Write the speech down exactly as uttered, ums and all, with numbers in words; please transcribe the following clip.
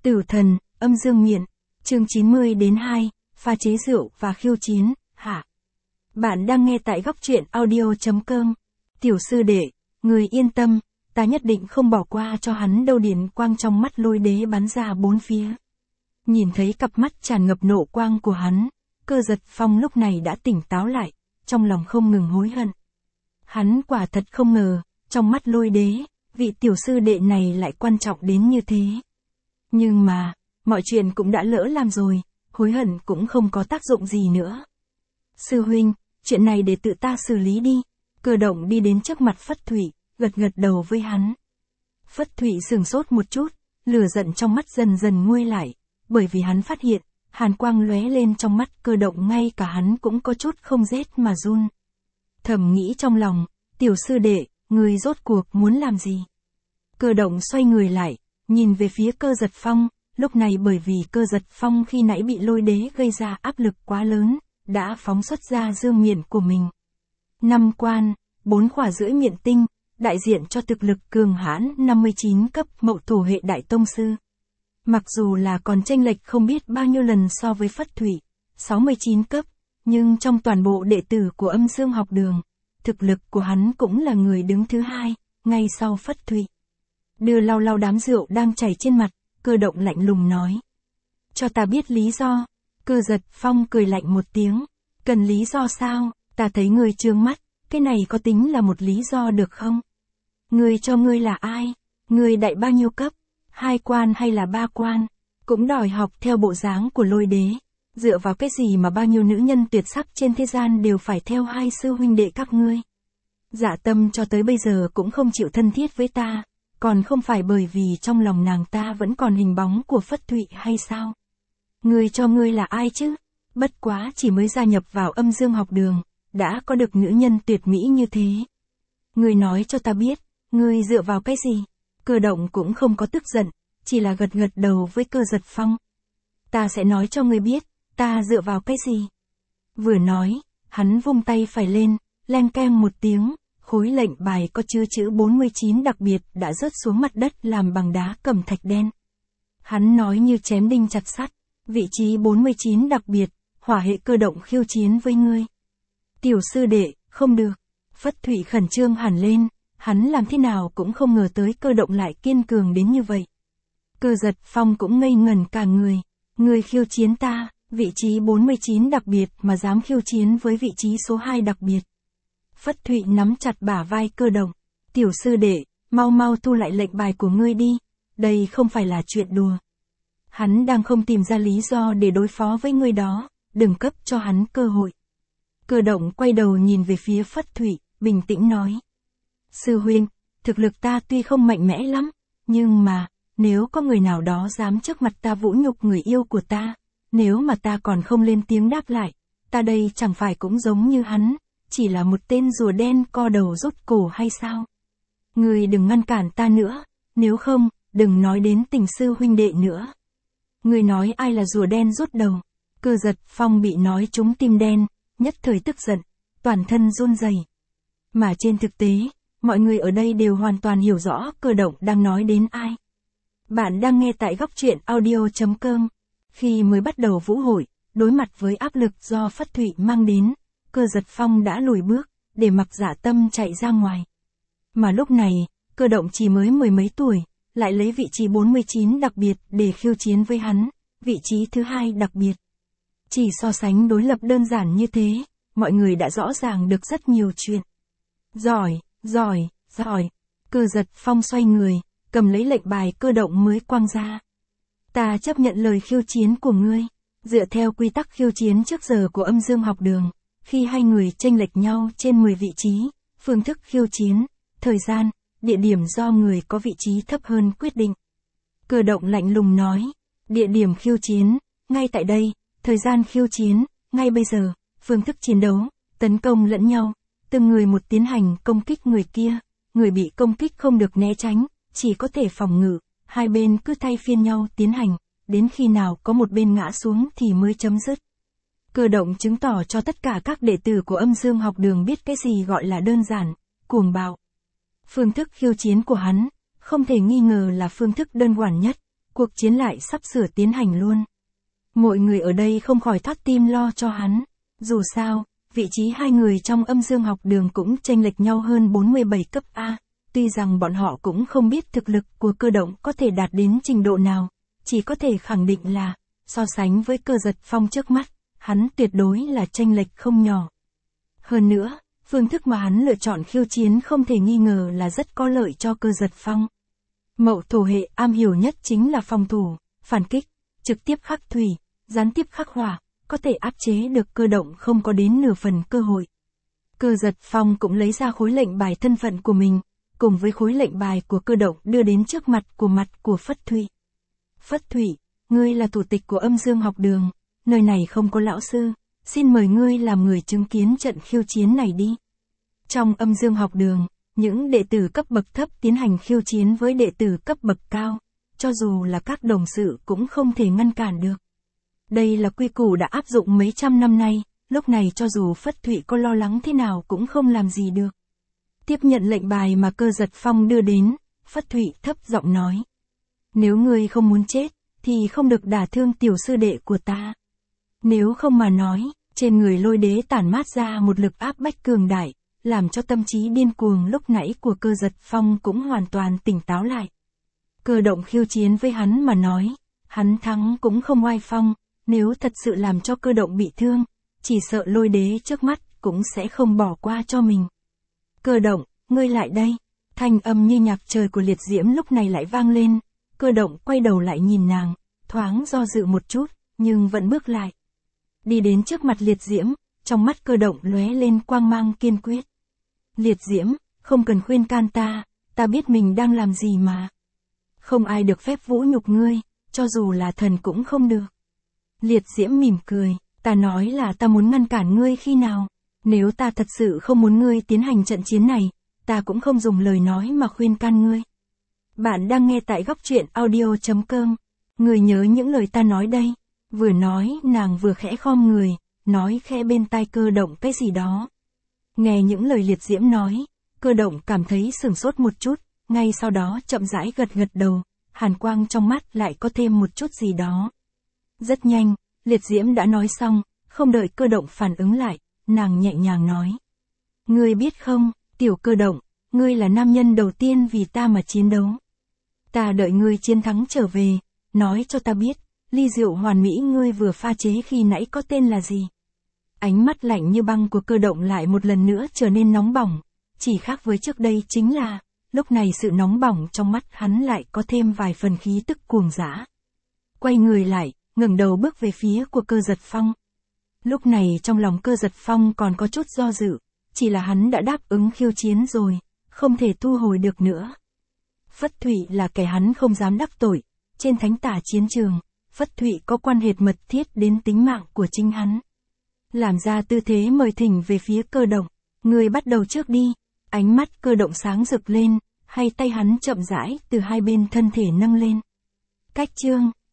Tử thần, âm dương miện, chương chín mươi đến hai, pha chế rượu và khiêu chiến, hạ. Bạn đang nghe tại góc truyện audio.com. Tiểu sư đệ, người yên tâm, ta nhất định không bỏ qua cho hắn đâu. Điện quang trong mắt Lôi Đế bắn ra bốn phía. Nhìn thấy cặp mắt tràn ngập nộ quang của hắn, Cơ Giật Phong lúc này đã tỉnh táo lại, trong lòng không ngừng hối hận. Hắn quả thật không ngờ, trong mắt Lôi Đế, vị tiểu sư đệ này lại quan trọng đến như thế. Nhưng mà, mọi chuyện cũng đã lỡ làm rồi, hối hận cũng không có tác dụng gì nữa. Sư huynh, chuyện này để tự ta xử lý đi. Cơ Động đi đến trước mặt Phất Thụy, gật gật đầu với hắn. Phất Thụy sửng sốt một chút, lửa giận trong mắt dần dần nguôi lại, bởi vì hắn phát hiện, hàn quang lóe lên trong mắt Cơ Động, ngay cả hắn cũng có chút không rét mà run. Thầm nghĩ trong lòng, tiểu sư đệ, người rốt cuộc muốn làm gì? Cơ Động xoay người lại, nhìn về phía Cơ Giật Phong, lúc này bởi vì Cơ Giật Phong khi nãy bị Lôi Đế gây ra áp lực quá lớn, đã phóng xuất ra dương miện của mình. Năm quan, bốn khỏa rưỡi miện tinh, đại diện cho thực lực cường hãn năm mươi chín cấp Mậu Thổ hệ đại tông sư. Mặc dù là còn chênh lệch không biết bao nhiêu lần so với Phất Thụy, sáu mươi chín cấp, nhưng trong toàn bộ đệ tử của Âm Dương học đường, thực lực của hắn cũng là người đứng thứ hai, ngay sau Phất Thụy. Đưa lau lau đám rượu đang chảy trên mặt, Cơ Động lạnh lùng nói. Cho ta biết lý do. Cơ Giật Phong cười lạnh một tiếng. Cần lý do sao? Ta thấy người trương mắt, cái này có tính là một lý do được không? Người cho ngươi là ai? Người đại bao nhiêu cấp? Hai quan hay là ba quan? Cũng đòi học theo bộ dáng của Lôi Đế. Dựa vào cái gì mà bao nhiêu nữ nhân tuyệt sắc trên thế gian đều phải theo hai sư huynh đệ các ngươi? Dạ Tâm cho tới bây giờ cũng không chịu thân thiết với ta, còn không phải bởi vì trong lòng nàng ta vẫn còn hình bóng của Phất Thụy hay sao? Người cho ngươi là ai chứ? Bất quá chỉ mới gia nhập vào Âm Dương học đường, đã có được nữ nhân tuyệt mỹ như thế. Ngươi nói cho ta biết, ngươi dựa vào cái gì? Cơ Động cũng không có tức giận, chỉ là gật gật đầu với Cơ Giật Phong. Ta sẽ nói cho ngươi biết, ta dựa vào cái gì? Vừa nói, hắn vung tay phải lên, leng keng một tiếng, khối lệnh bài có chứa chữ bốn mươi chín đặc biệt đã rớt xuống mặt đất làm bằng đá cẩm thạch đen. Hắn nói như chém đinh chặt sắt, vị trí bốn mươi chín đặc biệt, hỏa hệ cơ động khiêu chiến với ngươi. Tiểu sư đệ, không được. Phất Thụy khẩn trương hẳn lên, hắn làm thế nào cũng không ngờ tới Cơ Động lại kiên cường đến như vậy. Cơ Giật Phong cũng ngây ngẩn cả người. Ngươi khiêu chiến ta, vị trí bốn mươi chín đặc biệt mà dám khiêu chiến với vị trí số hai đặc biệt. Phất Thụy nắm chặt bả vai Cơ Động. Tiểu sư đệ, mau mau thu lại lệnh bài của ngươi đi. Đây không phải là chuyện đùa. Hắn đang không tìm ra lý do để đối phó với ngươi đó, đừng cấp cho hắn cơ hội. Cơ Động quay đầu nhìn về phía Phất Thụy, bình tĩnh nói. Sư huynh, thực lực ta tuy không mạnh mẽ lắm, nhưng mà, nếu có người nào đó dám trước mặt ta vũ nhục người yêu của ta, nếu mà ta còn không lên tiếng đáp lại, ta đây chẳng phải cũng giống như hắn, chỉ là một tên rùa đen co đầu rút cổ hay sao? Ngươi đừng ngăn cản ta nữa, nếu không, đừng nói đến tình sư huynh đệ nữa. Ngươi nói ai là rùa đen rút đầu? Cơ Giật Phong bị nói trúng tim đen, nhất thời tức giận, toàn thân run rẩy. Mà trên thực tế, mọi người ở đây đều hoàn toàn hiểu rõ Cơ Động đang nói đến ai. Bạn đang nghe tại góc truyện audio.com. Khi mới bắt đầu vũ hội, đối mặt với áp lực do Phất Thụy mang đến, Cơ Giật Phong đã lùi bước, để mặc Dạ Tâm chạy ra ngoài. Mà lúc này, Cơ Động chỉ mới mười mấy tuổi, lại lấy vị trí bốn mươi chín đặc biệt để khiêu chiến với hắn, vị trí thứ hai đặc biệt. Chỉ so sánh đối lập đơn giản như thế, mọi người đã rõ ràng được rất nhiều chuyện. Giỏi, giỏi, giỏi. Cơ Giật Phong xoay người, cầm lấy lệnh bài Cơ Động mới quăng ra. Ta chấp nhận lời khiêu chiến của ngươi. Dựa theo quy tắc khiêu chiến trước giờ của Âm Dương học đường, khi hai người chênh lệch nhau trên mười vị trí, phương thức khiêu chiến, thời gian, địa điểm do người có vị trí thấp hơn quyết định. Cơ Động lạnh lùng nói, địa điểm khiêu chiến, ngay tại đây, thời gian khiêu chiến, ngay bây giờ, phương thức chiến đấu, tấn công lẫn nhau, từng người một tiến hành công kích người kia, người bị công kích không được né tránh, chỉ có thể phòng ngự, hai bên cứ thay phiên nhau tiến hành, đến khi nào có một bên ngã xuống thì mới chấm dứt. Cơ Động chứng tỏ cho tất cả các đệ tử của Âm Dương học đường biết cái gì gọi là đơn giản, cuồng bạo. Phương thức khiêu chiến của hắn, không thể nghi ngờ là phương thức đơn giản nhất, cuộc chiến lại sắp sửa tiến hành luôn. Mọi người ở đây không khỏi thót tim lo cho hắn. Dù sao, vị trí hai người trong âm dương học đường cũng chênh lệch nhau hơn bốn mươi bảy cấp A. Tuy rằng bọn họ cũng không biết thực lực của Cơ Động có thể đạt đến trình độ nào, chỉ có thể khẳng định là, so sánh với Cơ Giật Phong trước mắt, hắn tuyệt đối là chênh lệch không nhỏ. Hơn nữa, phương thức mà hắn lựa chọn khiêu chiến không thể nghi ngờ là rất có lợi cho Cơ Giật Phong. Mậu thổ hệ am hiểu nhất chính là phòng thủ, phản kích, trực tiếp khắc thủy, gián tiếp khắc hỏa, có thể áp chế được Cơ Động không có đến nửa phần cơ hội. Cơ Giật Phong cũng lấy ra khối lệnh bài thân phận của mình, cùng với khối lệnh bài của Cơ Động đưa đến trước mặt của mặt của Phất Thụy. Phất Thụy, ngươi là thủ tịch của âm dương học đường, nơi này không có lão sư, xin mời ngươi làm người chứng kiến trận khiêu chiến này đi. Trong âm dương học đường, những đệ tử cấp bậc thấp tiến hành khiêu chiến với đệ tử cấp bậc cao, cho dù là các đồng sự cũng không thể ngăn cản được. Đây là quy củ đã áp dụng mấy trăm năm nay, lúc này cho dù Phất Thụy có lo lắng thế nào cũng không làm gì được. Tiếp nhận lệnh bài mà Cơ Giật Phong đưa đến, Phất Thụy thấp giọng nói. Nếu ngươi không muốn chết, thì không được đả thương tiểu sư đệ của ta. Nếu không mà nói, trên người Lôi Đế tản mát ra một lực áp bách cường đại, làm cho tâm trí điên cuồng lúc nãy của Cơ Giật Phong cũng hoàn toàn tỉnh táo lại. Cơ Động khiêu chiến với hắn mà nói, hắn thắng cũng không oai phong, nếu thật sự làm cho Cơ Động bị thương, chỉ sợ Lôi Đế trước mắt cũng sẽ không bỏ qua cho mình. Cơ Động, ngươi lại đây. Thanh âm như nhạc trời của Liệt Diễm lúc này lại vang lên. Cơ Động quay đầu lại nhìn nàng, thoáng do dự một chút, nhưng vẫn bước lại. Đi đến trước mặt Liệt Diễm, trong mắt Cơ Động lóe lên quang mang kiên quyết. Liệt Diễm, không cần khuyên can ta, ta biết mình đang làm gì mà. Không ai được phép vũ nhục ngươi, cho dù là thần cũng không được. Liệt Diễm mỉm cười, ta nói là ta muốn ngăn cản ngươi khi nào. Nếu ta thật sự không muốn ngươi tiến hành trận chiến này, ta cũng không dùng lời nói mà khuyên can ngươi. Bạn đang nghe tại góc truyện audio chấm com. Người nhớ những lời ta nói đây. Vừa nói nàng vừa khẽ khom người, nói khẽ bên tai Cơ Động cái gì đó. Nghe những lời Liệt Diễm nói, Cơ Động cảm thấy sửng sốt một chút, ngay sau đó chậm rãi gật gật đầu, hàn quang trong mắt lại có thêm một chút gì đó. Rất nhanh, Liệt Diễm đã nói xong, không đợi Cơ Động phản ứng lại, nàng nhẹ nhàng nói. Ngươi biết không, tiểu Cơ Động, ngươi là nam nhân đầu tiên vì ta mà chiến đấu. Ta đợi ngươi chiến thắng trở về, nói cho ta biết, ly rượu hoàn mỹ ngươi vừa pha chế khi nãy có tên là gì. Ánh mắt lạnh như băng của Cơ Động lại một lần nữa trở nên nóng bỏng, chỉ khác với trước đây chính là, lúc này sự nóng bỏng trong mắt hắn lại có thêm vài phần khí tức cuồng dã. Quay người lại, ngẩng đầu bước về phía của Cơ Giật Phong. Lúc này trong lòng Cơ Giật Phong còn có chút do dự, chỉ là hắn đã đáp ứng khiêu chiến rồi, không thể thu hồi được nữa. Phất Thụy là kẻ hắn không dám đắc tội, trên thánh tả chiến trường, Phất Thụy có quan hệ mật thiết đến tính mạng của chính hắn. Làm ra tư thế mời thỉnh về phía Cơ Động, người bắt đầu trước đi, ánh mắt Cơ Động sáng rực lên, hai tay hắn chậm rãi từ hai bên thân thể nâng lên. Cách chương